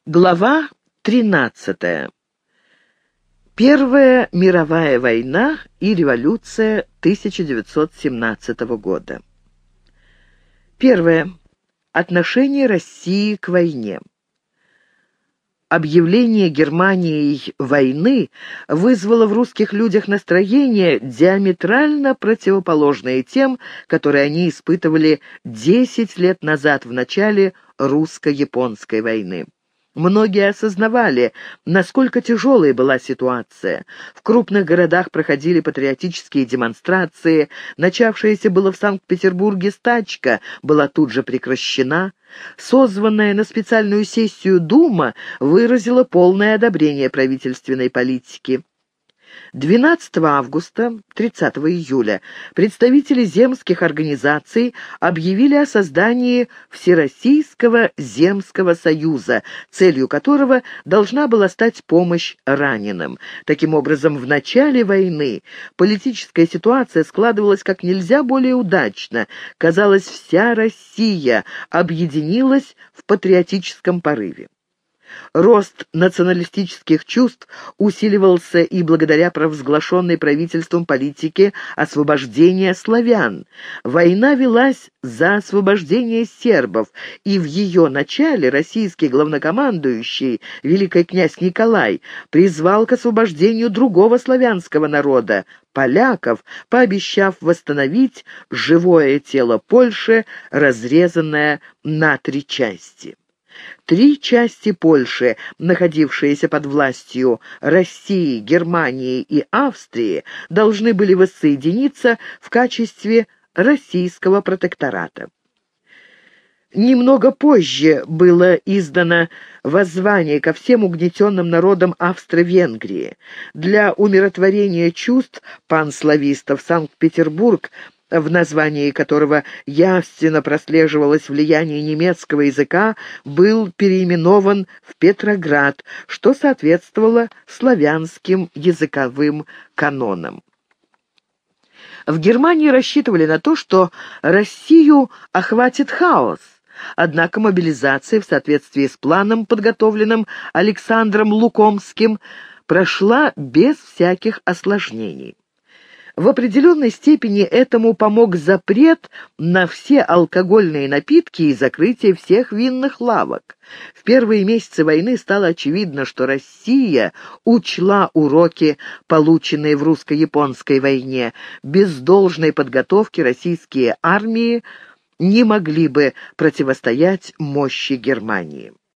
Глава 13. Первая мировая война и революция 1917 года. Первое. Отношение России к войне. Объявление Германией войны вызвало в русских людях настроения, диаметрально противоположные тем, которые они испытывали 10 лет назад в начале русско-японской войны. Многие осознавали, насколько тяжелой была ситуация. В крупных городах проходили патриотические демонстрации. Начавшаяся было в Санкт-Петербурге стачка была тут же прекращена. Созванная на специальную сессию Дума выразила полное одобрение правительственной политики. 12 августа, 30 июля представители земских организаций объявили о создании Всероссийского земского союза, целью которого должна была стать помощь раненым. Таким образом, в начале войны политическая ситуация складывалась как нельзя более удачно. Казалось, вся Россия объединилась в патриотическом порыве. Рост националистических чувств усиливался и благодаря провозглашенной правительством политике освобождения славян. Война велась за освобождение сербов, и в ее начале российский главнокомандующий, великий князь Николай, призвал к освобождению другого славянского народа – поляков, пообещав восстановить живое тело Польши, разрезанное на 3 части. 3 части Польши, находившиеся под властью России, Германии и Австрии, должны были воссоединиться в качестве российского протектората. Немного позже было издано воззвание ко всем угнетенным народам Австро-Венгрии. Для умиротворения чувств панславистов Санкт-Петербург, в названии которого явственно прослеживалось влияние немецкого языка, был переименован в Петроград, что соответствовало славянским языковым канонам. В Германии рассчитывали на то, что Россию охватит хаос. Однако мобилизация в соответствии с планом, подготовленным Александром Лукомским, прошла без всяких осложнений. В определенной степени этому помог запрет на все алкогольные напитки и закрытие всех винных лавок. В первые месяцы войны стало очевидно, что Россия учла уроки, полученные в русско-японской войне. Без должной подготовки российские армии не могли бы противостоять мощи Германии.